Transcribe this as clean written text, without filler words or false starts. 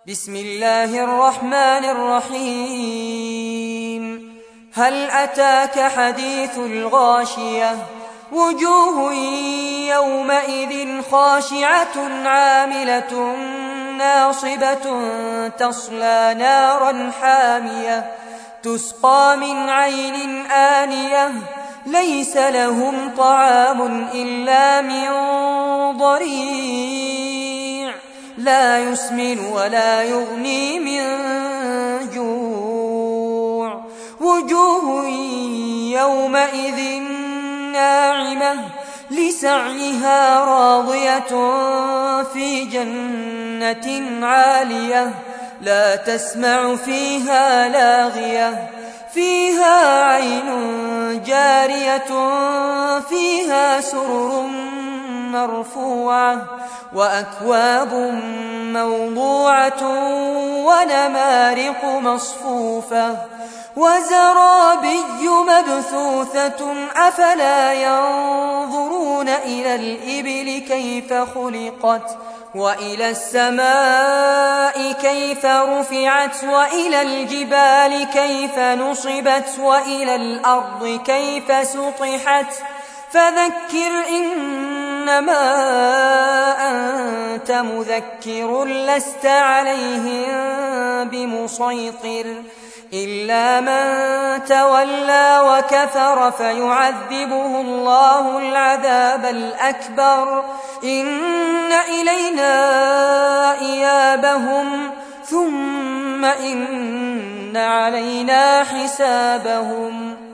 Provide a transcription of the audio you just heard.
بسم الله الرحمن الرحيم. هل أتاك حديث الغاشية؟ وجوه يومئذ خاشعة عاملة ناصبة تصلى نارا حامية تسقى من عين آنية ليس لهم طعام إلا من ضريع لا يسمن ولا يغني من جوع. وجوه يومئذ ناعمة لسعيها راضية في جنة عالية لا تسمع فيها لاغية فيها عين جارية فيها سرر مرفوعة وأكواب موضوعة ونمارق مصفوفة وزرابي مبثوثة أفلا ينظرون إلى الإبل كيف خلقت وإلى السماء كيف رفعت وإلى الجبال كيف نصبت وإلى الأرض كيف سطحت فذكر إنما أنت مذكر لست عليهم بمسيطر إلا من تولى وكفر فيعذبه الله العذاب الأكبر إن إلينا إيابهم ثم إن علينا حسابهم.